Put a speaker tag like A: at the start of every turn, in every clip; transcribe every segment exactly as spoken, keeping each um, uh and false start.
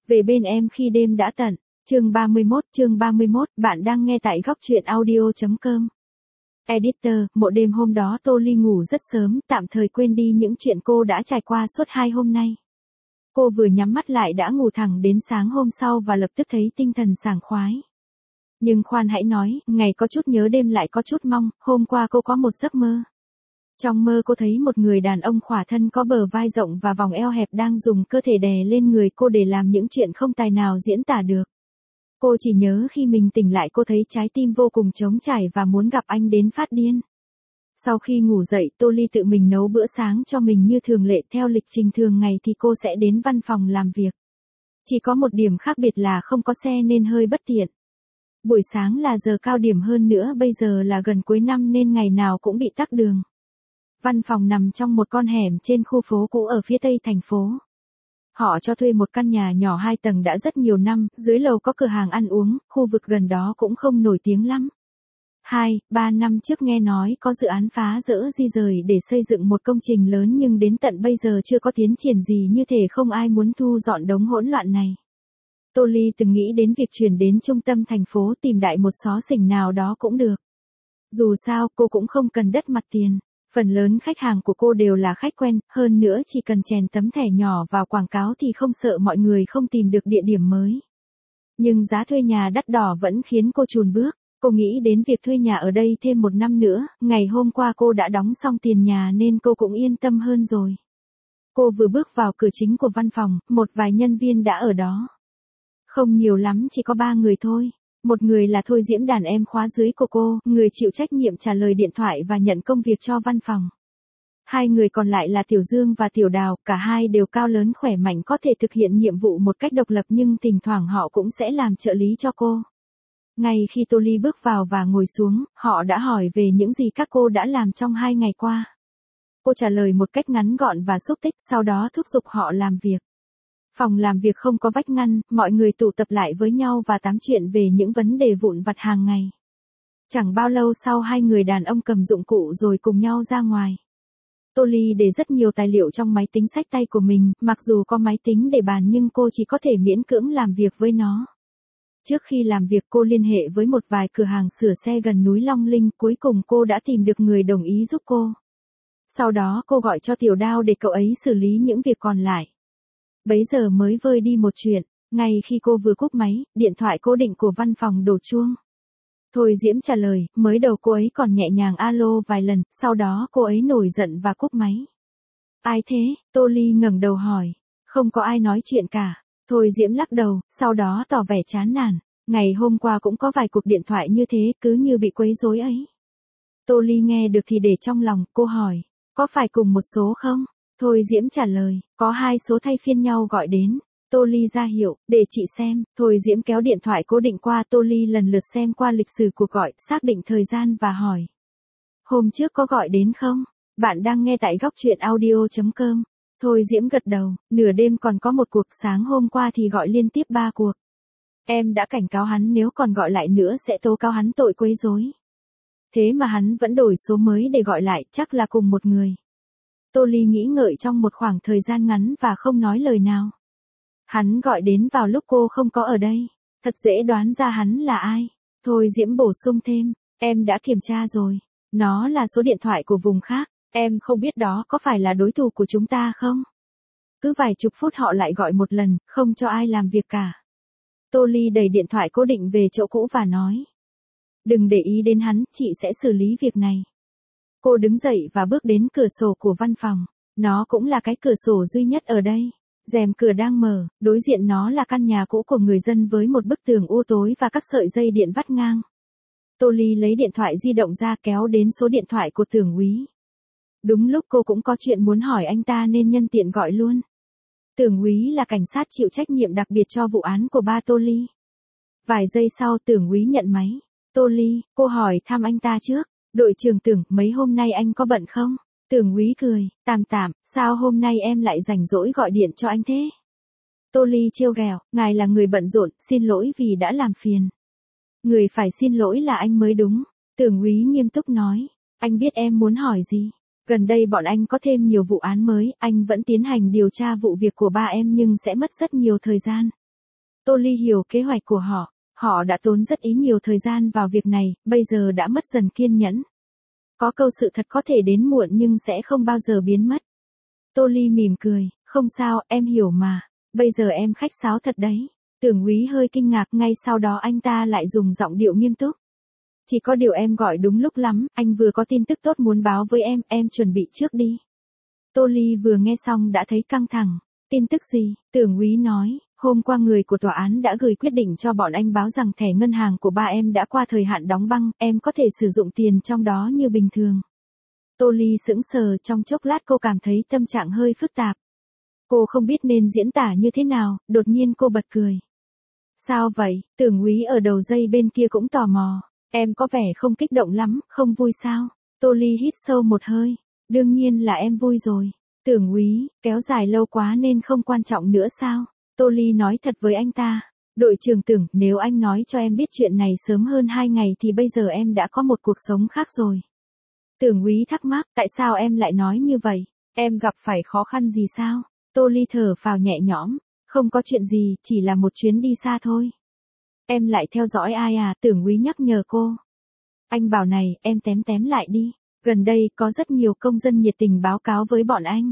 A: Về bên em khi đêm đã tận. Chương ba mươi mốt, chương ba mươi mốt, bạn đang nghe tại góc truyện audio chấm com. Editor, một đêm hôm đó Tô Ly ngủ rất sớm, tạm thời quên đi những chuyện cô đã trải qua suốt hai hôm nay. Cô vừa nhắm mắt lại đã ngủ thẳng đến sáng hôm sau và lập tức thấy tinh thần sảng khoái. Nhưng khoan hãy nói, ngày có chút nhớ đêm lại có chút mong, hôm qua cô có một giấc mơ. Trong mơ cô thấy một người đàn ông khỏa thân có bờ vai rộng và vòng eo hẹp đang dùng cơ thể đè lên người cô để làm những chuyện không tài nào diễn tả được. Cô chỉ nhớ khi mình tỉnh lại cô thấy trái tim vô cùng trống trải và muốn gặp anh đến phát điên. Sau khi ngủ dậy, Tô Ly tự mình nấu bữa sáng cho mình như thường lệ, theo lịch trình thường ngày thì cô sẽ đến văn phòng làm việc. Chỉ có một điểm khác biệt là không có xe nên hơi bất tiện. Buổi sáng là giờ cao điểm, hơn nữa bây giờ là gần cuối năm nên ngày nào cũng bị tắc đường. Văn phòng nằm trong một con hẻm trên khu phố cũ ở phía tây thành phố. Họ cho thuê một căn nhà nhỏ hai tầng đã rất nhiều năm, dưới lầu có cửa hàng ăn uống, khu vực gần đó cũng không nổi tiếng lắm. Hai, ba năm trước nghe nói có dự án phá rỡ di rời để xây dựng một công trình lớn nhưng đến tận bây giờ chưa có tiến triển gì, như thể không ai muốn thu dọn đống hỗn loạn này. Tô Ly từng nghĩ đến việc chuyển đến trung tâm thành phố tìm đại một xó xỉnh nào đó cũng được. Dù sao cô cũng không cần đất mặt tiền. Phần lớn khách hàng của cô đều là khách quen, hơn nữa chỉ cần chèn tấm thẻ nhỏ vào quảng cáo thì không sợ mọi người không tìm được địa điểm mới. Nhưng giá thuê nhà đắt đỏ vẫn khiến cô chùn bước. Cô nghĩ đến việc thuê nhà ở đây thêm một năm nữa, ngày hôm qua cô đã đóng xong tiền nhà nên cô cũng yên tâm hơn rồi. Cô vừa bước vào cửa chính của văn phòng, một vài nhân viên đã ở đó. Không nhiều lắm, chỉ có ba người thôi. Một người là Thôi Diễm, đàn em khóa dưới của cô, người chịu trách nhiệm trả lời điện thoại và nhận công việc cho văn phòng. Hai người còn lại là Tiểu Dương và Tiểu Đào, cả hai đều cao lớn khỏe mạnh, có thể thực hiện nhiệm vụ một cách độc lập nhưng thỉnh thoảng họ cũng sẽ làm trợ lý cho cô. Ngay khi Tô Ly bước vào và ngồi xuống, họ đã hỏi về những gì các cô đã làm trong hai ngày qua. Cô trả lời một cách ngắn gọn và xúc tích, sau đó thúc giục họ làm việc. Phòng làm việc không có vách ngăn, mọi người tụ tập lại với nhau và tám chuyện về những vấn đề vụn vặt hàng ngày. Chẳng bao lâu sau hai người đàn ông cầm dụng cụ rồi cùng nhau ra ngoài. Tô Ly để rất nhiều tài liệu trong máy tính xách tay của mình, mặc dù có máy tính để bàn nhưng cô chỉ có thể miễn cưỡng làm việc với nó. Trước khi làm việc cô liên hệ với một vài cửa hàng sửa xe gần núi Long Linh, cuối cùng cô đã tìm được người đồng ý giúp cô. Sau đó cô gọi cho Tiểu Đao để cậu ấy xử lý những việc còn lại. Bấy giờ mới vơi đi một chuyện, ngay khi cô vừa cúp máy, điện thoại cố định của văn phòng đổ chuông. Thôi Diễm trả lời, mới đầu cô ấy còn nhẹ nhàng alo vài lần, sau đó cô ấy nổi giận và cúp máy. Ai thế? Tô Ly ngẩng đầu hỏi. Không có ai nói chuyện cả. Thôi Diễm lắc đầu, sau đó tỏ vẻ chán nản. Ngày hôm qua cũng có vài cuộc điện thoại như thế, cứ như bị quấy rối ấy. Tô Ly nghe được thì để trong lòng, cô hỏi, có phải cùng một số không? Thôi Diễm trả lời, có hai số thay phiên nhau gọi đến. Tô Ly ra hiệu, để chị xem. Thôi Diễm kéo điện thoại cố định qua, Tô Ly lần lượt xem qua lịch sử cuộc gọi, xác định thời gian và hỏi. Hôm trước có gọi đến không? Bạn đang nghe tại góc truyện audio chấm com. Thôi Diễm gật đầu, nửa đêm còn có một cuộc, sáng hôm qua thì gọi liên tiếp ba cuộc. Em đã cảnh cáo hắn nếu còn gọi lại nữa sẽ tố cáo hắn tội quấy rối. Thế mà hắn vẫn đổi số mới để gọi lại, chắc là cùng một người. Tô Ly nghĩ ngợi trong một khoảng thời gian ngắn và không nói lời nào. Hắn gọi đến vào lúc cô không có ở đây. Thật dễ đoán ra hắn là ai. Thôi Diễm bổ sung thêm, em đã kiểm tra rồi. Nó là số điện thoại của vùng khác. Em không biết đó có phải là đối thủ của chúng ta không? Cứ vài chục phút họ lại gọi một lần, không cho ai làm việc cả. Tô Ly đẩy điện thoại cố định về chỗ cũ và nói. Đừng để ý đến hắn, chị sẽ xử lý việc này. Cô đứng dậy và bước đến cửa sổ của văn phòng. Nó cũng là cái cửa sổ duy nhất ở đây. Rèm cửa đang mở, đối diện nó là căn nhà cũ của người dân với một bức tường u tối và các sợi dây điện vắt ngang. Tô Ly lấy điện thoại di động ra kéo đến số điện thoại của Tưởng Úy. Đúng lúc cô cũng có chuyện muốn hỏi anh ta nên nhân tiện gọi luôn. Tưởng Úy là cảnh sát chịu trách nhiệm đặc biệt cho vụ án của ba Tô Ly. Vài giây sau Tưởng Úy nhận máy. Tô Ly, cô hỏi thăm anh ta trước. Đội trưởng Tưởng, mấy hôm nay anh có bận không? Tưởng Úy cười, tạm tạm, sao hôm nay em lại rảnh rỗi gọi điện cho anh thế? Tô Ly trêu ghẹo, ngài là người bận rộn, xin lỗi vì đã làm phiền. Người phải xin lỗi là anh mới đúng. Tưởng Úy nghiêm túc nói, anh biết em muốn hỏi gì. Gần đây bọn anh có thêm nhiều vụ án mới, anh vẫn tiến hành điều tra vụ việc của ba em nhưng sẽ mất rất nhiều thời gian. Tô Ly hiểu kế hoạch của họ. Họ đã tốn rất ý nhiều thời gian vào việc này, bây giờ đã mất dần kiên nhẫn. Có câu sự thật có thể đến muộn nhưng sẽ không bao giờ biến mất. Tô Ly mỉm cười, không sao, em hiểu mà. Bây giờ em khách sáo thật đấy. Tưởng Úy hơi kinh ngạc, ngay sau đó anh ta lại dùng giọng điệu nghiêm túc. Chỉ có điều em gọi đúng lúc lắm, anh vừa có tin tức tốt muốn báo với em, em chuẩn bị trước đi. Tô Ly vừa nghe xong đã thấy căng thẳng. Tin tức gì? Tưởng Úy nói, hôm qua người của tòa án đã gửi quyết định cho bọn anh báo rằng thẻ ngân hàng của ba em đã qua thời hạn đóng băng, em có thể sử dụng tiền trong đó như bình thường. Tô Ly sững sờ, trong chốc lát cô cảm thấy tâm trạng hơi phức tạp. Cô không biết nên diễn tả như thế nào, đột nhiên cô bật cười. Sao vậy? Tưởng Úy ở đầu dây bên kia cũng tò mò. Em có vẻ không kích động lắm, không vui sao? Tô Ly hít sâu một hơi. Đương nhiên là em vui rồi. Tưởng Úy, kéo dài lâu quá nên không quan trọng nữa sao? Tô Ly nói thật với anh ta. Đội trưởng Tưởng, nếu anh nói cho em biết chuyện này sớm hơn hai ngày thì bây giờ em đã có một cuộc sống khác rồi. Tưởng Úy thắc mắc, tại sao em lại nói như vậy? Em gặp phải khó khăn gì sao? Tô Ly thở phào nhẹ nhõm. Không có chuyện gì, chỉ là một chuyến đi xa thôi. Em lại theo dõi ai à? Tưởng Úy nhắc nhở cô. Anh bảo này, em tém tém lại đi. Gần đây có rất nhiều công dân nhiệt tình báo cáo với bọn anh.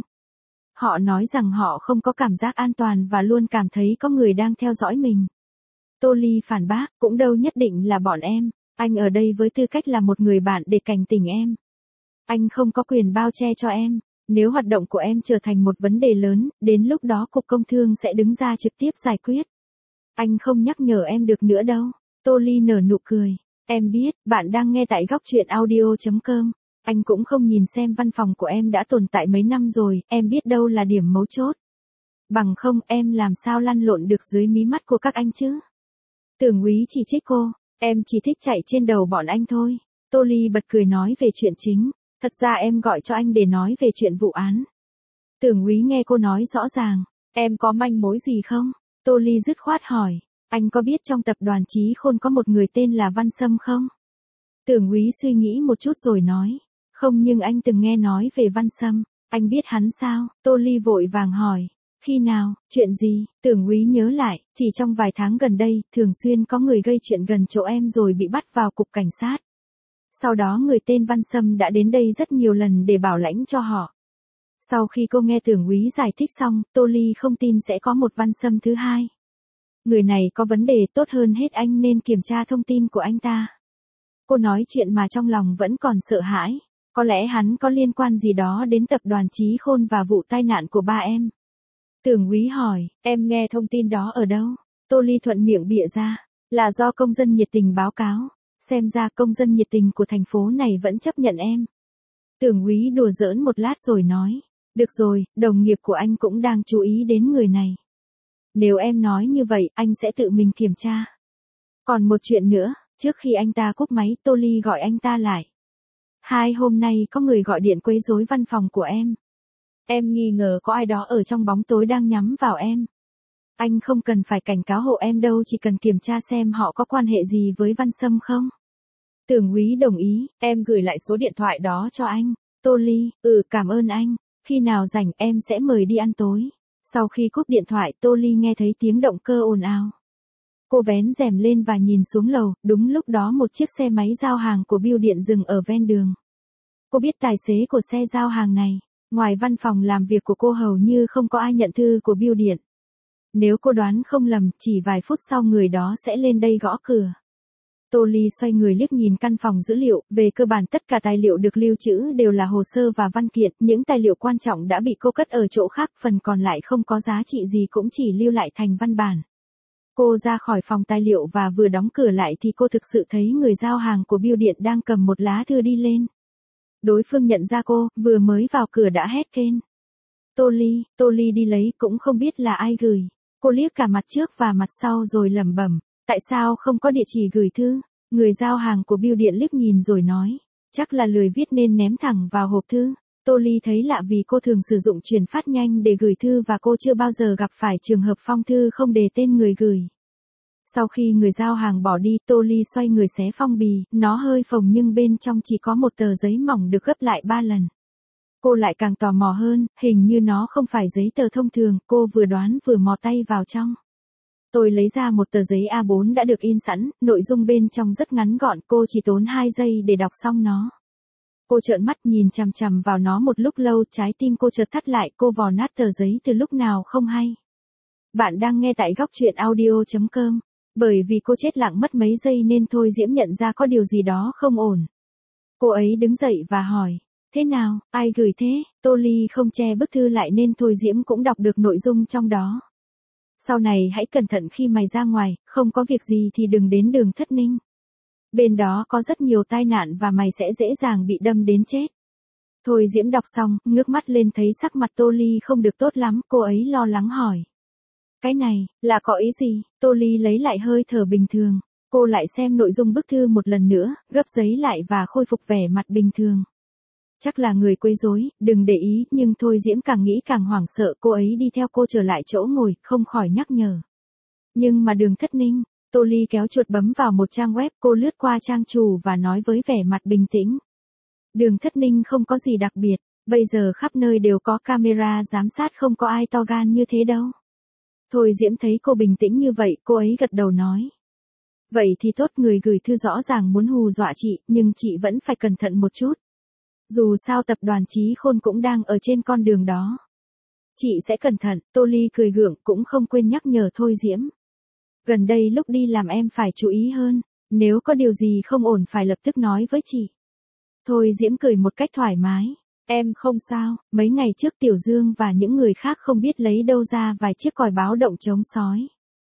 A: Họ nói rằng họ không có cảm giác an toàn và luôn cảm thấy có người đang theo dõi mình. Tô Ly phản bác, cũng đâu nhất định là bọn em. Anh ở đây với tư cách là một người bạn để cảnh tỉnh em. Anh không có quyền bao che cho em. Nếu hoạt động của em trở thành một vấn đề lớn, đến lúc đó Cục Công Thương sẽ đứng ra trực tiếp giải quyết. Anh không nhắc nhở em được nữa đâu. Tô Ly nở nụ cười. Em biết, bạn đang nghe tại góc truyện audio chấm com. Anh cũng không nhìn xem văn phòng của em đã tồn tại mấy năm rồi, em biết đâu là điểm mấu chốt. Bằng không em làm sao lăn lộn được dưới mí mắt của các anh chứ? Tưởng Úy chỉ trích cô, em chỉ thích chạy trên đầu bọn anh thôi. Tô Ly bật cười nói về chuyện chính, thật ra em gọi cho anh để nói về chuyện vụ án. Tưởng Úy nghe cô nói rõ ràng, em có manh mối gì không? Tô Ly dứt khoát hỏi, anh có biết trong tập đoàn Trí Khôn có một người tên là Văn Sâm không? Tưởng Úy suy nghĩ một chút rồi nói, không, nhưng anh từng nghe nói về Văn Sâm. Anh biết hắn sao? Tô Ly vội vàng hỏi. Khi nào? Chuyện gì? Tưởng Úy nhớ lại, chỉ trong vài tháng gần đây, thường xuyên có người gây chuyện gần chỗ em rồi bị bắt vào cục cảnh sát. Sau đó người tên Văn Sâm đã đến đây rất nhiều lần để bảo lãnh cho họ. Sau khi cô nghe Tưởng Úy giải thích xong, Tô Ly không tin sẽ có một Văn Sâm thứ hai. Người này có vấn đề, tốt hơn hết anh nên kiểm tra thông tin của anh ta. Cô nói chuyện mà trong lòng vẫn còn sợ hãi. Có lẽ hắn có liên quan gì đó đến tập đoàn Trí Khôn và vụ tai nạn của ba em. Tưởng Úy hỏi, em nghe thông tin đó ở đâu? Tô Ly thuận miệng bịa ra, là do công dân nhiệt tình báo cáo. Xem ra công dân nhiệt tình của thành phố này vẫn chấp nhận em. Tưởng Úy đùa giỡn một lát rồi nói, được rồi, đồng nghiệp của anh cũng đang chú ý đến người này. Nếu em nói như vậy, anh sẽ tự mình kiểm tra. Còn một chuyện nữa, trước khi anh ta cúp máy, Tô Ly gọi anh ta lại. Hai hôm nay có người gọi điện quấy rối văn phòng của em. Em nghi ngờ có ai đó ở trong bóng tối đang nhắm vào em. Anh không cần phải cảnh cáo hộ em đâu, chỉ cần kiểm tra xem họ có quan hệ gì với Văn Sâm không. Tưởng Úy đồng ý, em gửi lại số điện thoại đó cho anh. Tô Ly, ừ, cảm ơn anh. Khi nào rảnh em sẽ mời đi ăn tối. Sau khi cúp điện thoại, Tô Ly nghe thấy tiếng động cơ ồn ào. Cô vén rèm lên và nhìn xuống lầu, đúng lúc đó một chiếc xe máy giao hàng của bưu điện dừng ở ven đường. Cô biết tài xế của xe giao hàng này, ngoài văn phòng làm việc của cô hầu như không có ai nhận thư của bưu điện. Nếu cô đoán không lầm, chỉ vài phút sau người đó sẽ lên đây gõ cửa. Tô Ly xoay người liếc nhìn căn phòng dữ liệu, về cơ bản tất cả tài liệu được lưu trữ đều là hồ sơ và văn kiện, những tài liệu quan trọng đã bị cô cất ở chỗ khác, phần còn lại không có giá trị gì cũng chỉ lưu lại thành văn bản. Cô ra khỏi phòng tài liệu và vừa đóng cửa lại thì cô thực sự thấy người giao hàng của bưu điện đang cầm một lá thư đi lên. Đối phương nhận ra cô, vừa mới vào cửa đã hét kên. Tô Ly, Tô Ly đi lấy cũng không biết là ai gửi. Cô liếc cả mặt trước và mặt sau rồi lẩm bẩm, tại sao không có địa chỉ gửi thư? Người giao hàng của bưu điện liếc nhìn rồi nói, chắc là lười viết nên ném thẳng vào hộp thư. Tô Ly thấy lạ vì cô thường sử dụng chuyển phát nhanh để gửi thư và cô chưa bao giờ gặp phải trường hợp phong thư không đề tên người gửi. Sau khi người giao hàng bỏ đi, Tô Ly xoay người xé phong bì, nó hơi phồng nhưng bên trong chỉ có một tờ giấy mỏng được gấp lại ba lần. Cô lại càng tò mò hơn, hình như nó không phải giấy tờ thông thường, cô vừa đoán vừa mò tay vào trong. Tôi lấy ra một tờ giấy A bốn đã được in sẵn, nội dung bên trong rất ngắn gọn, cô chỉ tốn hai giây để đọc xong nó. Cô trợn mắt nhìn chằm chằm vào nó một lúc lâu, trái tim cô chợt thắt lại, cô vò nát tờ giấy từ lúc nào không hay. Bạn đang nghe tại góc truyện audio chấm com. Bởi vì cô chết lặng mất mấy giây nên Thôi Diễm nhận ra có điều gì đó không ổn. Cô ấy đứng dậy và hỏi, thế nào, ai gửi thế? Tô Ly không che bức thư lại nên Thôi Diễm cũng đọc được nội dung trong đó. Sau này hãy cẩn thận khi mày ra ngoài, không có việc gì thì đừng đến đường Thất Ninh. Bên đó có rất nhiều tai nạn và mày sẽ dễ dàng bị đâm đến chết. Thôi Diễm đọc xong, ngước mắt lên thấy sắc mặt Tô Ly không được tốt lắm, cô ấy lo lắng hỏi. Cái này, là có ý gì? Tô Ly lấy lại hơi thở bình thường. Cô lại xem nội dung bức thư một lần nữa, gấp giấy lại và khôi phục vẻ mặt bình thường. Chắc là người quấy rối, đừng để ý, nhưng Thôi Diễm càng nghĩ càng hoảng sợ, cô ấy đi theo cô trở lại chỗ ngồi, không khỏi nhắc nhở. Nhưng mà đường Thất Ninh, Tô Ly kéo chuột bấm vào một trang web, cô lướt qua trang chủ và nói với vẻ mặt bình tĩnh. Đường Thất Ninh không có gì đặc biệt, bây giờ khắp nơi đều có camera giám sát, không có ai to gan như thế đâu. Thôi Diễm thấy cô bình tĩnh như vậy, cô ấy gật đầu nói. Vậy thì tốt, người gửi thư rõ ràng muốn hù dọa chị, nhưng chị vẫn phải cẩn thận một chút. Dù sao tập đoàn Chí Khôn cũng đang ở trên con đường đó. Chị sẽ cẩn thận, Tô Ly cười gượng, cũng không quên nhắc nhở Thôi Diễm. Gần đây lúc đi làm em phải chú ý hơn, nếu có điều gì không ổn phải lập tức nói với chị. Thôi Diễm cười một cách thoải mái. Em không sao, mấy ngày trước Tiểu Dương và những người khác không biết lấy đâu ra vài chiếc còi báo động chống sói.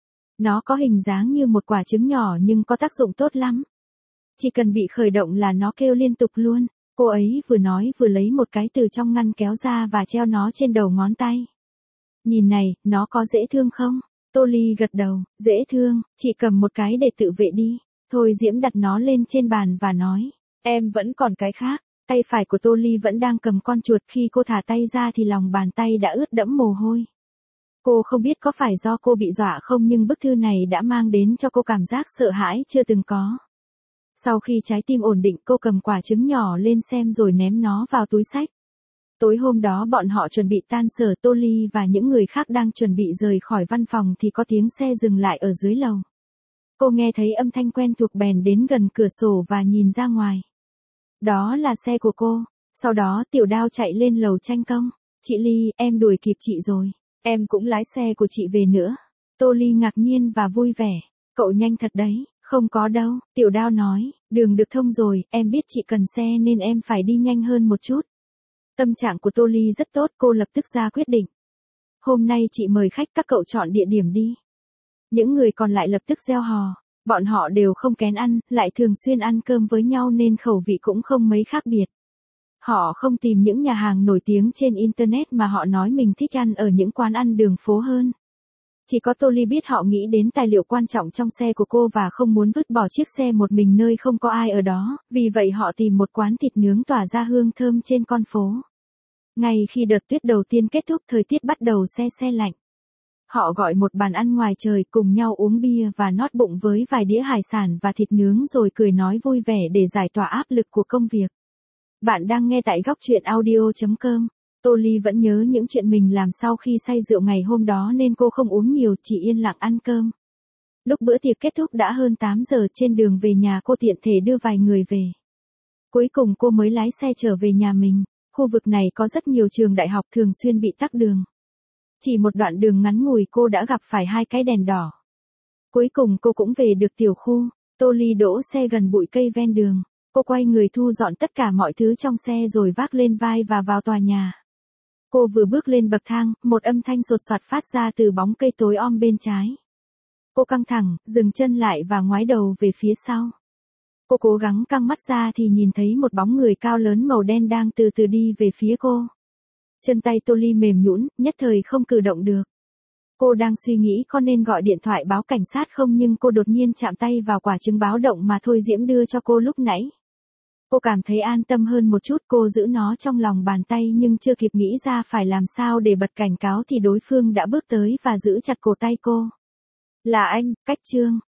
A: Nó có hình dáng như một quả trứng nhỏ nhưng có tác dụng tốt lắm. Chỉ cần bị khởi động là nó kêu liên tục luôn. Cô ấy vừa nói vừa lấy một cái từ trong ngăn kéo ra và treo nó trên đầu ngón tay. Nhìn này, nó có dễ thương không? Tô Ly gật đầu, dễ thương, chị cầm một cái để tự vệ đi. Thôi Diễm đặt nó lên trên bàn và nói, em vẫn còn cái khác. Tay phải của Tô Ly vẫn đang cầm con chuột, khi cô thả tay ra thì lòng bàn tay đã ướt đẫm mồ hôi. Cô không biết có phải do cô bị dọa không, nhưng bức thư này đã mang đến cho cô cảm giác sợ hãi chưa từng có. Sau khi trái tim ổn định, cô cầm quả trứng nhỏ lên xem rồi ném nó vào túi xách. Tối hôm đó bọn họ chuẩn bị tan sở, Tô Ly và những người khác đang chuẩn bị rời khỏi văn phòng thì có tiếng xe dừng lại ở dưới lầu. Cô nghe thấy âm thanh quen thuộc bèn đến gần cửa sổ và nhìn ra ngoài. Đó là xe của cô. Sau đó Tiểu Đao chạy lên lầu tranh công. Chị Ly, em đuổi kịp chị rồi. Em cũng lái xe của chị về nữa. Tô Ly ngạc nhiên và vui vẻ. Cậu nhanh thật đấy. Không có đâu, Tiểu Đao nói, đường được thông rồi, em biết chị cần xe nên em phải đi nhanh hơn một chút. Tâm trạng của Tô Ly rất tốt, cô lập tức ra quyết định. Hôm nay chị mời khách, các cậu chọn địa điểm đi. Những người còn lại lập tức reo hò. Bọn họ đều không kén ăn, lại thường xuyên ăn cơm với nhau nên khẩu vị cũng không mấy khác biệt. Họ không tìm những nhà hàng nổi tiếng trên Internet mà họ nói mình thích ăn ở những quán ăn đường phố hơn. Chỉ có Tô Ly biết họ nghĩ đến tài liệu quan trọng trong xe của cô và không muốn vứt bỏ chiếc xe một mình nơi không có ai ở đó, vì vậy họ tìm một quán thịt nướng tỏa ra hương thơm trên con phố. Ngay khi đợt tuyết đầu tiên kết thúc, thời tiết bắt đầu se se lạnh. Họ gọi một bàn ăn ngoài trời, cùng nhau uống bia và nót bụng với vài đĩa hải sản và thịt nướng rồi cười nói vui vẻ để giải tỏa áp lực của công việc. Bạn đang nghe tại góc truyện audio chấm com. Tô Ly vẫn nhớ những chuyện mình làm sau khi say rượu ngày hôm đó nên cô không uống nhiều, chỉ yên lặng ăn cơm. Lúc bữa tiệc kết thúc đã hơn tám giờ, trên đường về nhà cô tiện thể đưa vài người về. Cuối cùng cô mới lái xe trở về nhà mình. Khu vực này có rất nhiều trường đại học, thường xuyên bị tắc đường. Chỉ một đoạn đường ngắn ngủi cô đã gặp phải hai cái đèn đỏ. Cuối cùng cô cũng về được tiểu khu. Tô Ly đỗ xe gần bụi cây ven đường. Cô quay người thu dọn tất cả mọi thứ trong xe rồi vác lên vai và vào tòa nhà. Cô vừa bước lên bậc thang, một âm thanh sột soạt phát ra từ bóng cây tối om bên trái. Cô căng thẳng, dừng chân lại và ngoái đầu về phía sau. Cô cố gắng căng mắt ra thì nhìn thấy một bóng người cao lớn màu đen đang từ từ đi về phía cô. Chân tay Tô Ly mềm nhũn, nhất thời không cử động được. Cô đang suy nghĩ có nên gọi điện thoại báo cảnh sát không, nhưng cô đột nhiên chạm tay vào quả trứng báo động mà Thôi Diễm đưa cho cô lúc nãy. Cô cảm thấy an tâm hơn một chút, cô giữ nó trong lòng bàn tay nhưng chưa kịp nghĩ ra phải làm sao để bật cảnh cáo thì đối phương đã bước tới và giữ chặt cổ tay cô. Là anh, Cách Trương.